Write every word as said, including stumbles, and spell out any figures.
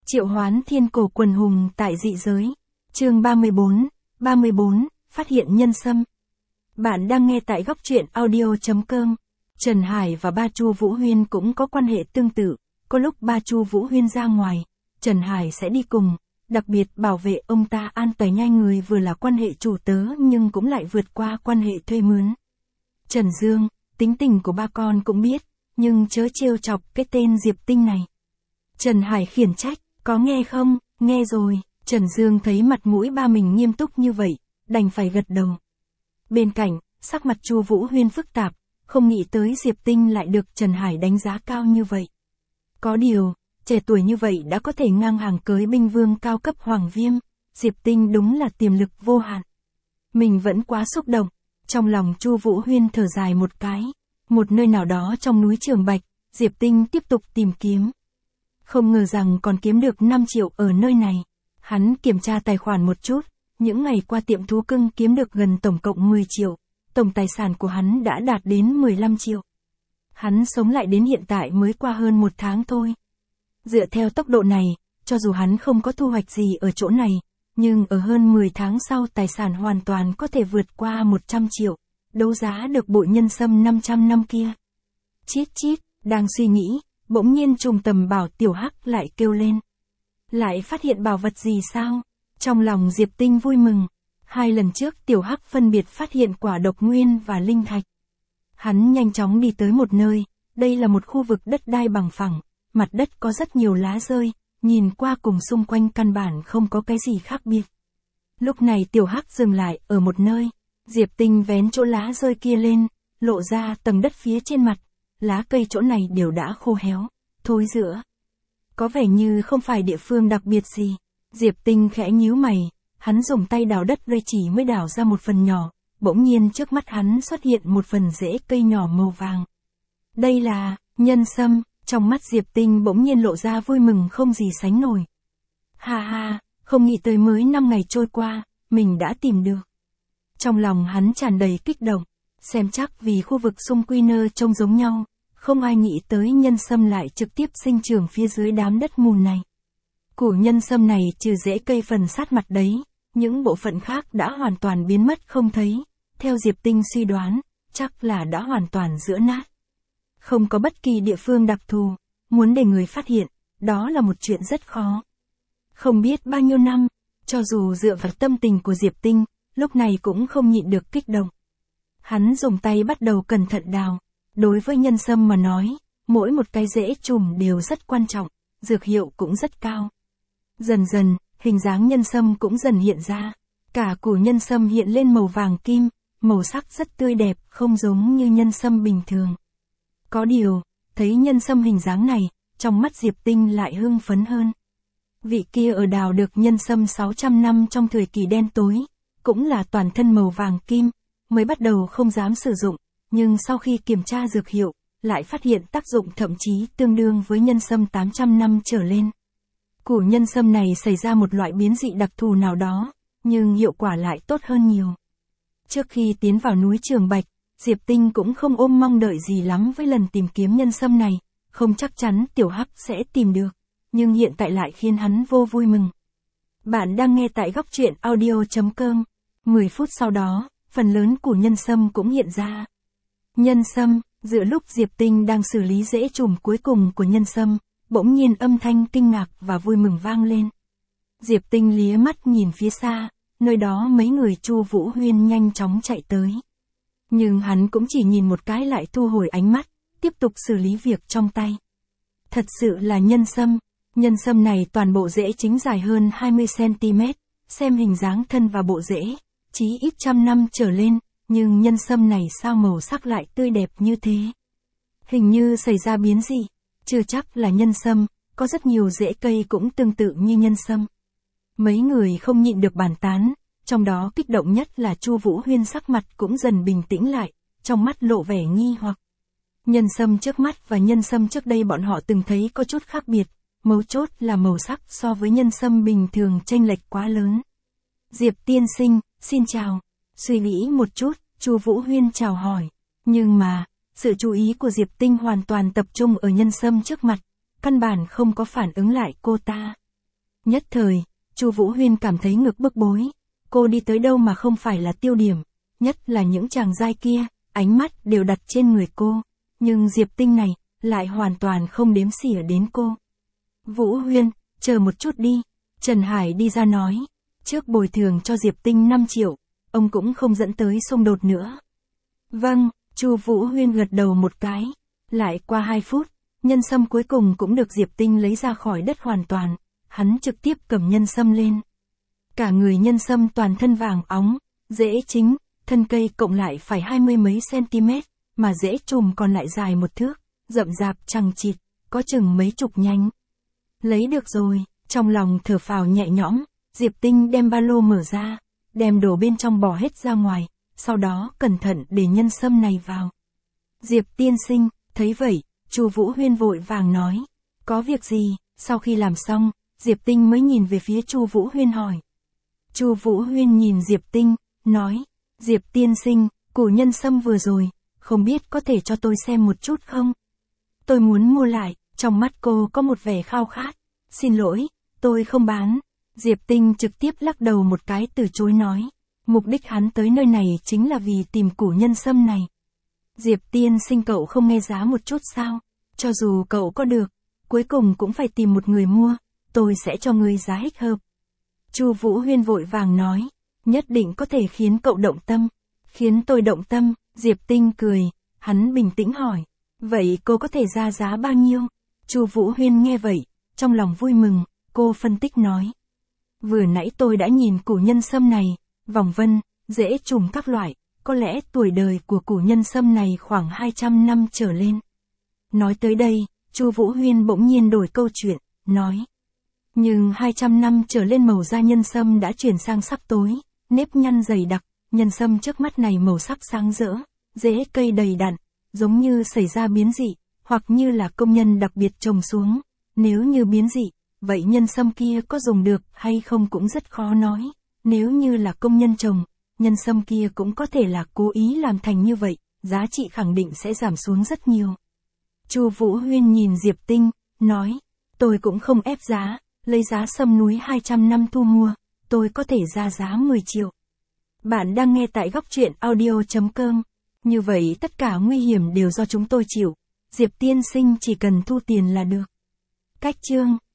Triệu hoán thiên cổ quần hùng tại dị giới. Chương ba mươi bốn, ba mươi bốn, phát hiện nhân sâm. Bạn đang nghe tại góc truyện audio chấm com. Trần Hải và ba Chu Vũ Huyên cũng có quan hệ tương tự, có lúc ba Chu Vũ Huyên ra ngoài, Trần Hải sẽ đi cùng, đặc biệt bảo vệ ông ta an toàn. Nhai người vừa là quan hệ chủ tớ nhưng cũng lại vượt qua quan hệ thuê mướn. Trần Dương, tính tình của ba con cũng biết, nhưng chớ trêu chọc cái tên Diệp Tinh này. Trần Hải khiển trách, có nghe không? Nghe rồi. Trần Dương thấy mặt mũi ba mình nghiêm túc như vậy, đành phải gật đầu. Bên cạnh, sắc mặt Chu Vũ Huyên phức tạp, không nghĩ tới Diệp Tinh lại được Trần Hải đánh giá cao như vậy. Có điều, trẻ tuổi như vậy đã có thể ngang hàng cưới binh vương cao cấp Hoàng Viêm, Diệp Tinh đúng là tiềm lực vô hạn. Mình vẫn quá xúc động, trong lòng Chu Vũ Huyên thở dài một cái, một nơi nào đó trong núi Trường Bạch, Diệp Tinh tiếp tục tìm kiếm. Không ngờ rằng còn kiếm được năm triệu ở nơi này. Hắn kiểm tra tài khoản một chút, những ngày qua tiệm thú cưng kiếm được gần tổng cộng mười triệu, tổng tài sản của hắn đã đạt đến mười lăm triệu. Hắn sống lại đến hiện tại mới qua hơn một tháng thôi. Dựa theo tốc độ này, cho dù hắn không có thu hoạch gì ở chỗ này, nhưng ở hơn mười tháng sau tài sản hoàn toàn có thể vượt qua một trăm triệu, đấu giá được bội nhân sâm năm trăm năm kia. Chít chít, đang suy nghĩ, bỗng nhiên trùng tầm bảo Tiểu Hắc lại kêu lên. Lại phát hiện bảo vật gì sao? Trong lòng Diệp Tinh vui mừng. Hai lần trước Tiểu Hắc phân biệt phát hiện quả độc nguyên và linh thạch. Hắn nhanh chóng đi tới một nơi, đây là một khu vực đất đai bằng phẳng, mặt đất có rất nhiều lá rơi, nhìn qua cùng xung quanh căn bản không có cái gì khác biệt. Lúc này Tiểu Hắc dừng lại ở một nơi, Diệp Tinh vén chỗ lá rơi kia lên, lộ ra tầng đất phía trên mặt, lá cây chỗ này đều đã khô héo, thối rữa. Có vẻ như không phải địa phương đặc biệt gì. Diệp Tinh khẽ nhíu mày, hắn dùng tay đào đất rồi chỉ mới đào ra một phần nhỏ, bỗng nhiên trước mắt hắn xuất hiện một phần rễ cây nhỏ màu vàng. Đây là nhân sâm, trong mắt Diệp Tinh bỗng nhiên lộ ra vui mừng không gì sánh nổi. Ha ha, không nghĩ tới mới năm ngày trôi qua, mình đã tìm được. Trong lòng hắn tràn đầy kích động, xem chắc vì khu vực xung quy nơ trông giống nhau. Không ai nghĩ tới nhân sâm lại trực tiếp sinh trưởng phía dưới đám đất mùn này. Củ nhân sâm này trừ rễ cây phần sát mặt đấy, những bộ phận khác đã hoàn toàn biến mất không thấy. Theo Diệp Tinh suy đoán, chắc là đã hoàn toàn rữa nát. Không có bất kỳ địa phương đặc thù, muốn để người phát hiện, đó là một chuyện rất khó. Không biết bao nhiêu năm, cho dù dựa vào tâm tình của Diệp Tinh, lúc này cũng không nhịn được kích động. Hắn dùng tay bắt đầu cẩn thận đào. Đối với nhân sâm mà nói, mỗi một cái rễ chùm đều rất quan trọng, dược hiệu cũng rất cao. Dần dần, hình dáng nhân sâm cũng dần hiện ra. Cả củ nhân sâm hiện lên màu vàng kim, màu sắc rất tươi đẹp, không giống như nhân sâm bình thường. Có điều, thấy nhân sâm hình dáng này, trong mắt Diệp Tinh lại hưng phấn hơn. Vị kia ở đào được nhân sâm sáu trăm năm trong thời kỳ đen tối, cũng là toàn thân màu vàng kim, mới bắt đầu không dám sử dụng. Nhưng sau khi kiểm tra dược hiệu, lại phát hiện tác dụng thậm chí tương đương với nhân sâm tám trăm năm trở lên. Củ nhân sâm này xảy ra một loại biến dị đặc thù nào đó, nhưng hiệu quả lại tốt hơn nhiều. Trước khi tiến vào núi Trường Bạch, Diệp Tinh cũng không ôm mong đợi gì lắm với lần tìm kiếm nhân sâm này, không chắc chắn Tiểu Hắc sẽ tìm được, nhưng hiện tại lại khiến hắn vô vui mừng. Bạn đang nghe tại góc truyện audio chấm com. mười phút sau đó, phần lớn củ nhân sâm cũng hiện ra. Nhân sâm, giữa lúc Diệp Tinh đang xử lý rễ chùm cuối cùng của nhân sâm, bỗng nhiên âm thanh kinh ngạc và vui mừng vang lên. Diệp Tinh lía mắt nhìn phía xa, nơi đó mấy người Chu Vũ Huyên nhanh chóng chạy tới. Nhưng hắn cũng chỉ nhìn một cái lại thu hồi ánh mắt, tiếp tục xử lý việc trong tay. Thật sự là nhân sâm, nhân sâm này toàn bộ rễ chính dài hơn hai mươi xăng-ti-mét, xem hình dáng thân và bộ rễ, chí ít trăm năm trở lên. Nhưng nhân sâm này sao màu sắc lại tươi đẹp như thế? Hình như xảy ra biến dị, chưa chắc là nhân sâm, có rất nhiều rễ cây cũng tương tự như nhân sâm. Mấy người không nhịn được bàn tán, trong đó kích động nhất là Chu Vũ Huyên, sắc mặt cũng dần bình tĩnh lại, trong mắt lộ vẻ nghi hoặc. Nhân sâm trước mắt và nhân sâm trước đây bọn họ từng thấy có chút khác biệt, mấu chốt là màu sắc so với nhân sâm bình thường chênh lệch quá lớn. Diệp tiên sinh, xin chào. Suy nghĩ một chút, Chu Vũ Huyên chào hỏi, nhưng mà, sự chú ý của Diệp Tinh hoàn toàn tập trung ở nhân sâm trước mặt, căn bản không có phản ứng lại cô ta. Nhất thời, Chu Vũ Huyên cảm thấy ngực bức bối. Cô đi tới đâu mà không phải là tiêu điểm, nhất là những chàng giai kia, ánh mắt đều đặt trên người cô. Nhưng Diệp Tinh này, lại hoàn toàn không đếm xỉa đến cô. Vũ Huyên, chờ một chút đi. Trần Hải đi ra nói. Trước bồi thường cho Diệp Tinh năm triệu, ông cũng không dẫn tới xung đột nữa. Vâng, Chu Vũ Huyên gật đầu một cái. Lại qua hai phút, nhân sâm cuối cùng cũng được Diệp Tinh lấy ra khỏi đất hoàn toàn. Hắn trực tiếp cầm nhân sâm lên. Cả người nhân sâm toàn thân vàng óng, rễ chính, thân cây cộng lại phải hai mươi mấy cm, mà rễ chùm còn lại dài một thước, rậm rạp chằng chịt, có chừng mấy chục nhánh. Lấy được rồi, trong lòng thở phào nhẹ nhõm, Diệp Tinh đem ba lô mở ra, đem đồ bên trong bỏ hết ra ngoài, sau đó cẩn thận để nhân sâm này vào. Diệp tiên sinh, thấy vậy, Chu Vũ Huyên vội vàng nói, có việc gì? Sau khi làm xong, Diệp Tinh mới nhìn về phía Chu Vũ Huyên hỏi. Chu Vũ Huyên nhìn Diệp Tinh, nói, Diệp tiên sinh, củ nhân sâm vừa rồi, không biết có thể cho tôi xem một chút không? Tôi muốn mua lại. Trong mắt cô có một vẻ khao khát. Xin lỗi, tôi không bán. Diệp Tinh trực tiếp lắc đầu một cái từ chối nói. Mục đích hắn tới nơi này chính là vì tìm củ nhân sâm này. Diệp tiên sinh, cậu không nghe giá một chút sao? Cho dù cậu có được, cuối cùng cũng phải tìm một người mua, tôi sẽ cho người giá thích hợp. Chu Vũ Huyên vội vàng nói, nhất định có thể khiến cậu động tâm. Khiến tôi động tâm? Diệp Tinh cười, hắn bình tĩnh hỏi, vậy cô có thể ra giá bao nhiêu? Chu Vũ Huyên nghe vậy, trong lòng vui mừng, cô phân tích nói. Vừa nãy tôi đã nhìn củ nhân sâm này, vòng vân, rễ chùm các loại, có lẽ tuổi đời của củ nhân sâm này khoảng hai trăm năm trở lên. Nói tới đây, Chu Vũ Huyên bỗng nhiên đổi câu chuyện, nói. Nhưng hai trăm năm trở lên màu da nhân sâm đã chuyển sang sắc tối, nếp nhăn dày đặc, nhân sâm trước mắt này màu sắc sáng rỡ, rễ cây đầy đặn, giống như xảy ra biến dị, hoặc như là công nhân đặc biệt trồng xuống. Nếu như biến dị, vậy nhân sâm kia có dùng được hay không cũng rất khó nói. Nếu như là công nhân trồng, nhân sâm kia cũng có thể là cố ý làm thành như vậy, giá trị khẳng định sẽ giảm xuống rất nhiều. Chu Vũ Huyên nhìn Diệp Tinh, nói, tôi cũng không ép giá, lấy giá sâm núi hai trăm năm thu mua, tôi có thể ra giá mười triệu. Bạn đang nghe tại góc truyện audio chấm com. Như vậy tất cả nguy hiểm đều do chúng tôi chịu. Diệp tiên sinh chỉ cần thu tiền là được. Cách chương